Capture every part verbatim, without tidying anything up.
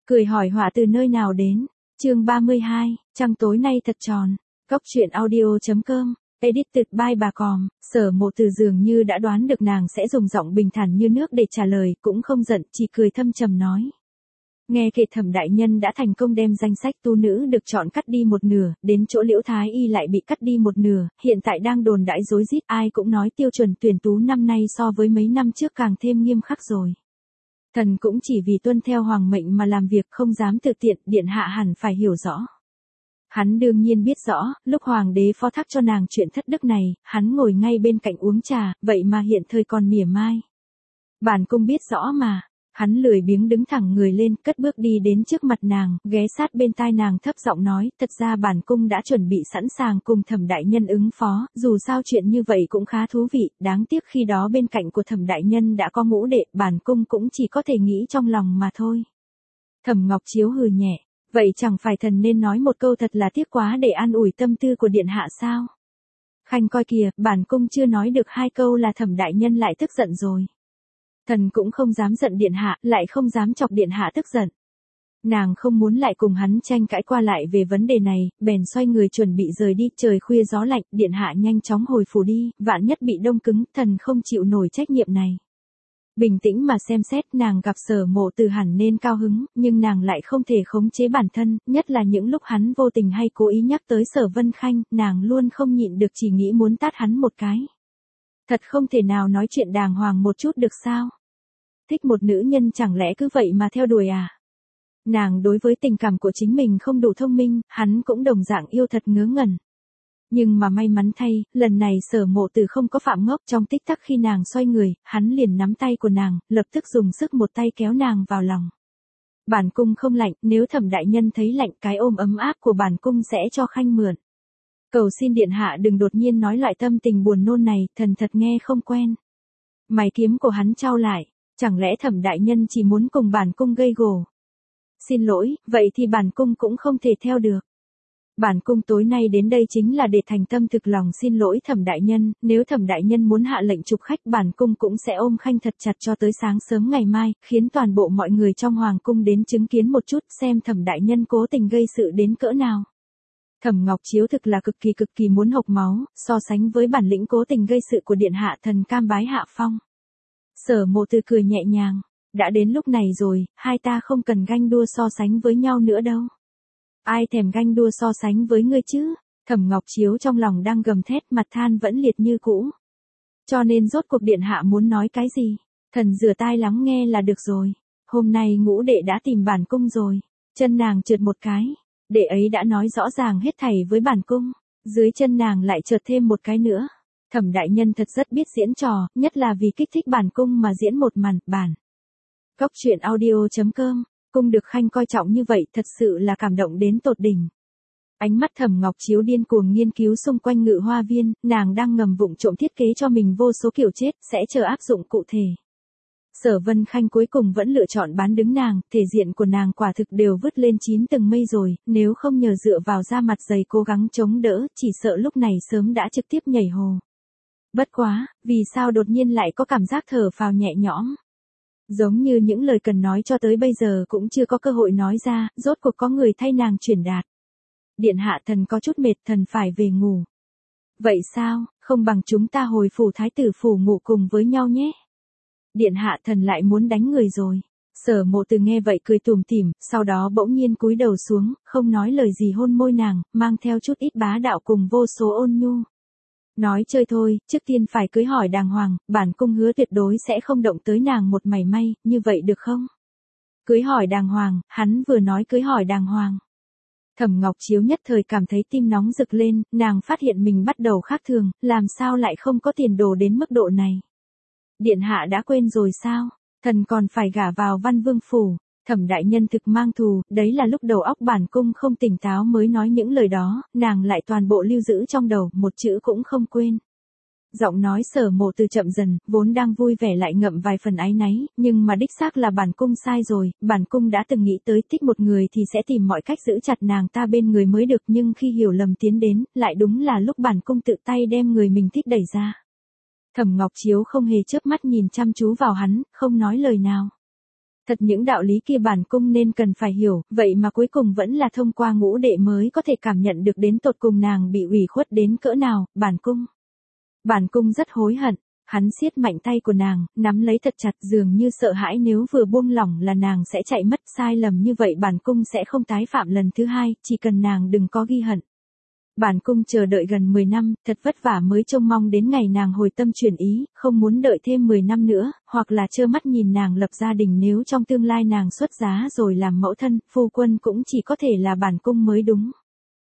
Cười hỏi họa từ nơi nào đến. Chương ba mươi hai, trăng tối nay thật tròn. Góc truyện audio.com. Edited by bà Còm. Sở Mộ Từ dường như đã đoán được nàng sẽ dùng giọng bình thản như nước để trả lời, cũng không giận, chỉ cười thâm trầm nói. Nghe kể Thẩm đại nhân đã thành công đem danh sách tu nữ được chọn cắt đi một nửa, đến chỗ Liễu Thái Y lại bị cắt đi một nửa, hiện tại đang đồn đãi rối rít, ai cũng nói tiêu chuẩn tuyển tú năm nay so với mấy năm trước càng thêm nghiêm khắc rồi. Thần cũng chỉ vì tuân theo hoàng mệnh mà làm việc, không dám tự tiện, điện hạ hẳn phải hiểu rõ. Hắn đương nhiên biết rõ, lúc hoàng đế phó thác cho nàng chuyện thất đức này, hắn ngồi ngay bên cạnh uống trà, vậy mà hiện thời còn mỉa mai. Bản cung biết rõ mà. Hắn lười biếng đứng thẳng người lên, cất bước đi đến trước mặt nàng, ghé sát bên tai nàng thấp giọng nói, thật ra bản cung đã chuẩn bị sẵn sàng cùng Thẩm đại nhân ứng phó, dù sao chuyện như vậy cũng khá thú vị, đáng tiếc khi đó bên cạnh của Thẩm đại nhân đã có ngũ đệ, bản cung cũng chỉ có thể nghĩ trong lòng mà thôi. Thẩm Ngọc Chiếu hừ nhẹ, vậy chẳng phải thần nên nói một câu thật là tiếc quá để an ủi tâm tư của điện hạ sao? Khanh coi kìa, bản cung chưa nói được hai câu là Thẩm đại nhân lại tức giận rồi. Thần cũng không dám giận điện hạ, lại không dám chọc điện hạ tức giận. Nàng không muốn lại cùng hắn tranh cãi qua lại về vấn đề này, bèn xoay người chuẩn bị rời đi, trời khuya gió lạnh, điện hạ nhanh chóng hồi phủ đi, vạn nhất bị đông cứng, thần không chịu nổi trách nhiệm này. Bình tĩnh mà xem xét, nàng gặp Sở Mộ Từ hẳn nên cao hứng, nhưng nàng lại không thể khống chế bản thân, nhất là những lúc hắn vô tình hay cố ý nhắc tới Sở Vân Khanh, nàng luôn không nhịn được chỉ nghĩ muốn tát hắn một cái. Thật không thể nào nói chuyện đàng hoàng một chút được sao? Thích một nữ nhân chẳng lẽ cứ vậy mà theo đuổi à? Nàng đối với tình cảm của chính mình không đủ thông minh, hắn cũng đồng dạng yêu thật ngớ ngẩn. Nhưng mà may mắn thay, lần này Sở Mộ Từ không có phạm ngốc, trong tích tắc khi nàng xoay người, hắn liền nắm tay của nàng, lập tức dùng sức một tay kéo nàng vào lòng. Bản cung không lạnh, nếu Thẩm đại nhân thấy lạnh, cái ôm ấm áp của bản cung sẽ cho Khanh mượn. Cầu xin điện hạ đừng đột nhiên nói loại tâm tình buồn nôn này, thần thật nghe không quen. Mày kiếm của hắn trao lại. Chẳng lẽ Thẩm đại nhân chỉ muốn cùng bản cung gây gổ? Xin lỗi, vậy thì bản cung cũng không thể theo được. Bản cung tối nay đến đây chính là để thành tâm thực lòng xin lỗi Thẩm đại nhân, nếu Thẩm đại nhân muốn hạ lệnh trục khách, bản cung cũng sẽ ôm Khanh thật chặt cho tới sáng sớm ngày mai, khiến toàn bộ mọi người trong hoàng cung đến chứng kiến một chút xem Thẩm đại nhân cố tình gây sự đến cỡ nào. Thẩm Ngọc Chiếu thực là cực kỳ cực kỳ muốn hộc máu, so sánh với bản lĩnh cố tình gây sự của điện hạ, thần cam bái hạ phong. Sở Mộ Từ cười nhẹ nhàng, đã đến lúc này rồi, hai ta không cần ganh đua so sánh với nhau nữa đâu. Ai thèm ganh đua so sánh với ngươi chứ? Thẩm Ngọc Chiếu trong lòng đang gầm thét, mặt than vẫn liệt như cũ. Cho nên rốt cuộc điện hạ muốn nói cái gì? Thần rửa tai lắng nghe là được rồi. Hôm nay ngũ đệ đã tìm bản cung rồi. Chân nàng trượt một cái. Đệ ấy đã nói rõ ràng hết thảy với bản cung. Dưới chân nàng lại trượt thêm một cái nữa. Thẩm đại nhân thật rất biết diễn trò, nhất là vì kích thích bản cung mà diễn một màn, bản. Góc truyện audio.com, cung được Khanh coi trọng như vậy thật sự là cảm động đến tột đỉnh. Ánh mắt Thẩm Ngọc Chiếu điên cuồng nghiên cứu xung quanh Ngự Hoa Viên, nàng đang ngầm vụng trộm thiết kế cho mình vô số kiểu chết, sẽ chờ áp dụng cụ thể. Sở Vân Khanh cuối cùng vẫn lựa chọn bán đứng nàng, thể diện của nàng quả thực đều vứt lên chín tầng mây rồi, nếu không nhờ dựa vào da mặt dày cố gắng chống đỡ, chỉ sợ lúc này sớm đã trực tiếp nhảy hồ. Bất quá, vì sao đột nhiên lại có cảm giác thở phào nhẹ nhõm? Giống như những lời cần nói cho tới bây giờ cũng chưa có cơ hội nói ra, rốt cuộc có người thay nàng truyền đạt. Điện hạ, thần có chút mệt, thần phải về ngủ. Vậy sao, không bằng chúng ta hồi phủ thái tử phủ ngủ cùng với nhau nhé. Điện hạ, thần lại muốn đánh người rồi. Sở Mộ Từ nghe vậy cười tủm tỉm, sau đó bỗng nhiên cúi đầu xuống, không nói lời gì hôn môi nàng, mang theo chút ít bá đạo cùng vô số ôn nhu. Nói chơi thôi, trước tiên phải cưới hỏi đàng hoàng, bản cung hứa tuyệt đối sẽ không động tới nàng một mảy may, như vậy được không? Cưới hỏi đàng hoàng, hắn vừa nói cưới hỏi đàng hoàng. Thẩm Ngọc Chiếu nhất thời cảm thấy tim nóng rực lên, nàng phát hiện mình bắt đầu khác thường, làm sao lại không có tiền đồ đến mức độ này? Điện hạ đã quên rồi sao? Thần còn phải gả vào Văn Vương phủ. Thẩm đại nhân thực mang thù, đấy là lúc đầu óc bản cung không tỉnh táo mới nói những lời đó, nàng lại toàn bộ lưu giữ trong đầu, một chữ cũng không quên. Giọng nói Sở Mộ Từ chậm dần, vốn đang vui vẻ lại ngậm vài phần áy náy, nhưng mà đích xác là bản cung sai rồi, bản cung đã từng nghĩ tới thích một người thì sẽ tìm mọi cách giữ chặt nàng ta bên người mới được, nhưng khi hiểu lầm tiến đến, lại đúng là lúc bản cung tự tay đem người mình thích đẩy ra. Thẩm Ngọc Chiếu không hề chớp mắt nhìn chăm chú vào hắn, không nói lời nào. Thật những đạo lý kia bản cung nên cần phải hiểu, vậy mà cuối cùng vẫn là thông qua ngũ đệ mới có thể cảm nhận được đến tột cùng nàng bị ủy khuất đến cỡ nào, bản cung. Bản cung rất hối hận. Hắn siết mạnh tay của nàng, nắm lấy thật chặt dường như sợ hãi nếu vừa buông lỏng là nàng sẽ chạy mất, sai lầm như vậy bản cung sẽ không tái phạm lần thứ hai, chỉ cần nàng đừng có ghi hận. Bản cung chờ đợi gần mười năm, thật vất vả mới trông mong đến ngày nàng hồi tâm chuyển ý, không muốn đợi thêm mười năm nữa, hoặc là trơ mắt nhìn nàng lập gia đình nếu trong tương lai nàng xuất giá rồi làm mẫu thân, phu quân cũng chỉ có thể là bản cung mới đúng.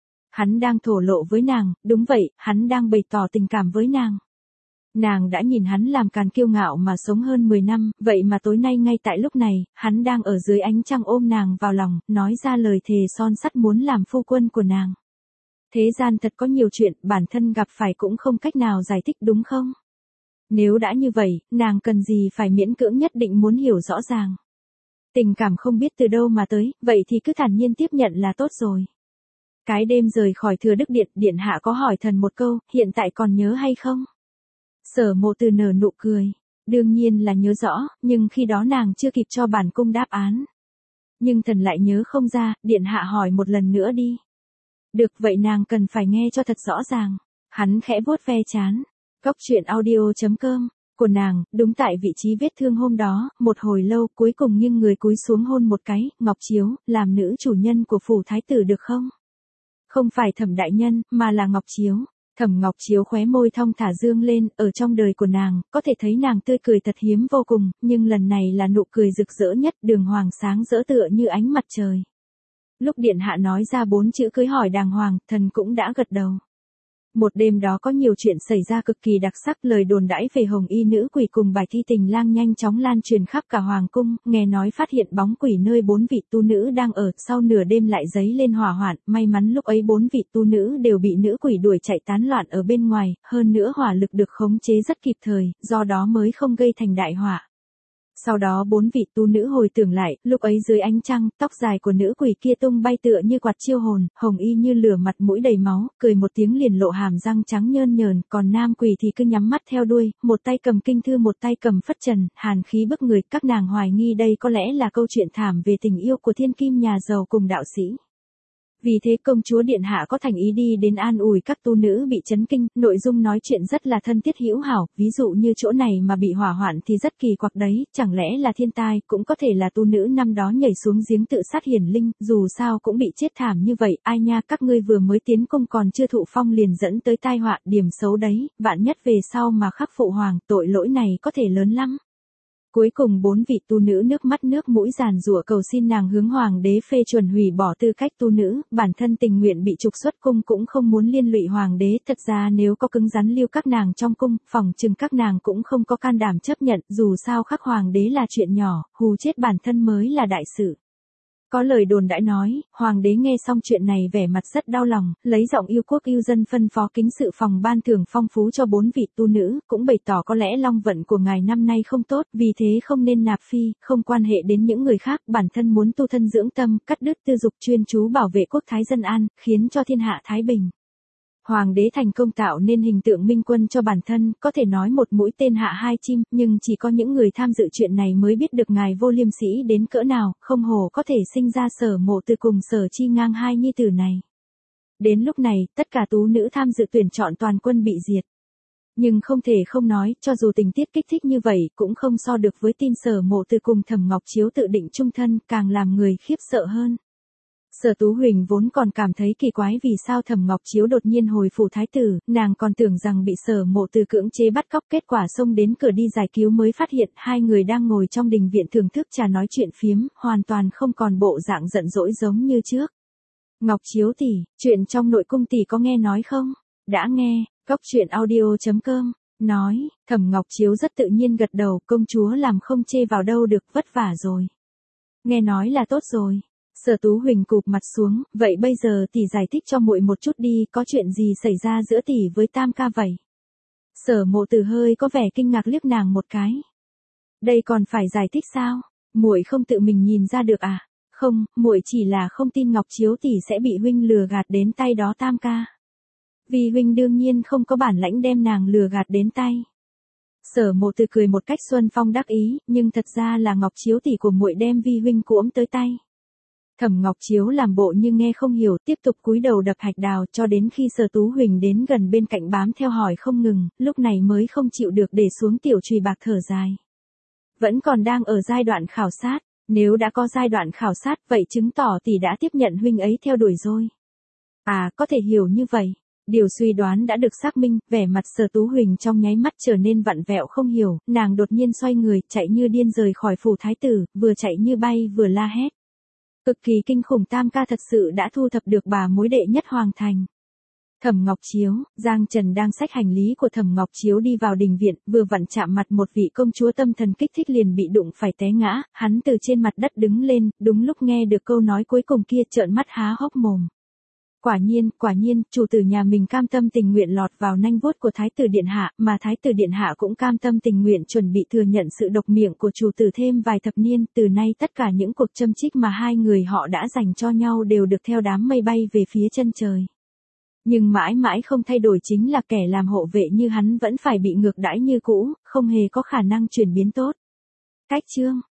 Hắn đang thổ lộ với nàng, đúng vậy, hắn đang bày tỏ tình cảm với nàng. Nàng đã nhìn hắn làm càn kiêu ngạo mà sống hơn mười năm, vậy mà tối nay ngay tại lúc này, hắn đang ở dưới ánh trăng ôm nàng vào lòng, nói ra lời thề son sắt muốn làm phu quân của nàng. Thế gian thật có nhiều chuyện, bản thân gặp phải cũng không cách nào giải thích đúng không? Nếu đã như vậy, nàng cần gì phải miễn cưỡng nhất định muốn hiểu rõ ràng. Tình cảm không biết từ đâu mà tới, vậy thì cứ thản nhiên tiếp nhận là tốt rồi. Cái đêm rời khỏi Thừa Đức Điện, Điện hạ có hỏi thần một câu, hiện tại còn nhớ hay không? Sở Mộ Từ nở nụ cười. Đương nhiên là nhớ rõ, nhưng khi đó nàng chưa kịp cho bản cung đáp án. Nhưng thần lại nhớ không ra, Điện hạ hỏi một lần nữa đi. Được vậy nàng cần phải nghe cho thật rõ ràng. Hắn khẽ vuốt ve trán. Cốc truyện audio chấm com của nàng, đúng tại vị trí vết thương hôm đó, một hồi lâu cuối cùng nghiêng người cúi xuống hôn một cái, Ngọc Chiếu, làm nữ chủ nhân của phủ thái tử được không? Không phải Thẩm đại nhân, mà là Ngọc Chiếu. Thẩm Ngọc Chiếu khóe môi thong thả dương lên, ở trong đời của nàng, có thể thấy nàng tươi cười thật hiếm vô cùng, nhưng lần này là nụ cười rực rỡ nhất, đường hoàng sáng rỡ tựa như ánh mặt trời. Lúc điện hạ nói ra bốn chữ cưới hỏi đàng hoàng, thần cũng đã gật đầu. Một đêm đó có nhiều chuyện xảy ra cực kỳ đặc sắc, lời đồn đãi về hồng y nữ quỷ cùng bài thi tình lang nhanh chóng lan truyền khắp cả hoàng cung, nghe nói phát hiện bóng quỷ nơi bốn vị tu nữ đang ở, sau nửa đêm lại giấy lên hỏa hoạn, may mắn lúc ấy bốn vị tu nữ đều bị nữ quỷ đuổi chạy tán loạn ở bên ngoài, hơn nữa hỏa lực được khống chế rất kịp thời, do đó mới không gây thành đại hỏa. Sau đó bốn vị tu nữ hồi tưởng lại, lúc ấy dưới ánh trăng, tóc dài của nữ quỷ kia tung bay tựa như quạt chiêu hồn, hồng y như lửa mặt mũi đầy máu, cười một tiếng liền lộ hàm răng trắng nhơn nhờn, còn nam quỷ thì cứ nhắm mắt theo đuôi, một tay cầm kinh thư một tay cầm phất trần, hàn khí bức người, các nàng hoài nghi đây có lẽ là câu chuyện thảm về tình yêu của thiên kim nhà giàu cùng đạo sĩ. Vì thế công chúa điện hạ có thành ý đi đến an ủi các tu nữ bị chấn kinh, nội dung nói chuyện rất là thân thiết hữu hảo, ví dụ như chỗ này mà bị hỏa hoạn thì rất kỳ quặc đấy, chẳng lẽ là thiên tai, cũng có thể là tu nữ năm đó nhảy xuống giếng tự sát hiển linh, dù sao cũng bị chết thảm như vậy, ai nha, các ngươi vừa mới tiến cung còn chưa thụ phong liền dẫn tới tai họa, điểm xấu đấy, vạn nhất về sau mà khắc phụ hoàng, tội lỗi này có thể lớn lắm. Cuối cùng bốn vị tu nữ nước mắt nước mũi giàn giụa cầu xin nàng hướng hoàng đế phê chuẩn hủy bỏ tư cách tu nữ, bản thân tình nguyện bị trục xuất cung cũng không muốn liên lụy hoàng đế, thật ra nếu có cứng rắn lưu các nàng trong cung, phòng chừng các nàng cũng không có can đảm chấp nhận, dù sao khắc hoàng đế là chuyện nhỏ, hù chết bản thân mới là đại sự. Có lời đồn đãi nói, hoàng đế nghe xong chuyện này vẻ mặt rất đau lòng, lấy giọng yêu quốc yêu dân phân phó kính sự phòng ban thưởng phong phú cho bốn vị tu nữ, cũng bày tỏ có lẽ long vận của ngài năm nay không tốt, vì thế không nên nạp phi, không quan hệ đến những người khác, bản thân muốn tu thân dưỡng tâm, cắt đứt tư dục chuyên chú bảo vệ quốc thái dân an, khiến cho thiên hạ thái bình. Hoàng đế thành công tạo nên hình tượng minh quân cho bản thân, có thể nói một mũi tên hạ hai chim, nhưng chỉ có những người tham dự chuyện này mới biết được ngài vô liêm sỉ đến cỡ nào, không hồ có thể sinh ra Sở Mộ Từ cùng Sở Chi Ngang hai nhi tử này. Đến lúc này, tất cả tú nữ tham dự tuyển chọn toàn quân bị diệt. Nhưng không thể không nói, cho dù tình tiết kích thích như vậy, cũng không so được với tin Sở Mộ Từ cùng Thẩm Ngọc Chiếu tự định chung thân, càng làm người khiếp sợ hơn. Sở Tú Huỳnh vốn còn cảm thấy kỳ quái vì sao Thẩm Ngọc Chiếu đột nhiên hồi phủ thái tử, nàng còn tưởng rằng bị Sở Mộ Từ cưỡng chế bắt cóc, kết quả xông đến cửa đi giải cứu mới phát hiện hai người đang ngồi trong đình viện thưởng thức trà nói chuyện phiếm, hoàn toàn không còn bộ dạng giận dỗi giống như trước. Ngọc Chiếu tỷ, chuyện trong nội cung tỷ có nghe nói không? Đã nghe, cốc truyện audio chấm com, nói, Thẩm Ngọc Chiếu rất tự nhiên gật đầu, công chúa làm không chê vào đâu được, vất vả rồi. Nghe nói là tốt rồi. Sở Tú Huỳnh cụp mặt xuống, vậy bây giờ tỷ giải thích cho muội một chút đi, có chuyện gì xảy ra giữa tỷ với Tam ca vậy? Sở Mộ Từ hơi có vẻ kinh ngạc liếc nàng một cái. Đây còn phải giải thích sao? Muội không tự mình nhìn ra được à? Không, muội chỉ là không tin Ngọc Chiếu tỷ sẽ bị huynh lừa gạt đến tay đó Tam ca. Vì huynh đương nhiên không có bản lãnh đem nàng lừa gạt đến tay. Sở Mộ Từ cười một cách xuân phong đắc ý, nhưng thật ra là Ngọc Chiếu tỷ của muội đem vi huynh cuỗm tới tay. Thẩm Ngọc Chiếu làm bộ như nghe không hiểu, tiếp tục cúi đầu đập hạch đào cho đến khi Sở Tú Huỳnh đến gần bên cạnh bám theo hỏi không ngừng, lúc này mới không chịu được để xuống tiểu chùy bạc thở dài. Vẫn còn đang ở giai đoạn khảo sát, nếu đã có giai đoạn khảo sát vậy chứng tỏ tỷ đã tiếp nhận huynh ấy theo đuổi rồi. À, có thể hiểu như vậy. Điều suy đoán đã được xác minh, vẻ mặt Sở Tú Huỳnh trong nháy mắt trở nên vặn vẹo không hiểu, nàng đột nhiên xoay người, chạy như điên rời khỏi phủ thái tử, vừa chạy như bay vừa la hét. Cực kỳ kinh khủng, tam ca thật sự đã thu thập được bà mối đệ nhất hoàng thành. Thẩm Ngọc Chiếu, Giang Trần đang xách hành lý của Thẩm Ngọc Chiếu đi vào đình viện, vừa vặn chạm mặt một vị công chúa tâm thần kích thích liền bị đụng phải té ngã, hắn từ trên mặt đất đứng lên, đúng lúc nghe được câu nói cuối cùng kia trợn mắt há hốc mồm. Quả nhiên, quả nhiên, chủ tử nhà mình cam tâm tình nguyện lọt vào nanh vuốt của Thái tử Điện Hạ, mà Thái tử Điện Hạ cũng cam tâm tình nguyện chuẩn bị thừa nhận sự độc miệng của chủ tử thêm vài thập niên, từ nay tất cả những cuộc châm chích mà hai người họ đã dành cho nhau đều được theo đám mây bay về phía chân trời. Nhưng mãi mãi không thay đổi chính là kẻ làm hộ vệ như hắn vẫn phải bị ngược đãi như cũ, không hề có khả năng chuyển biến tốt. Cách chương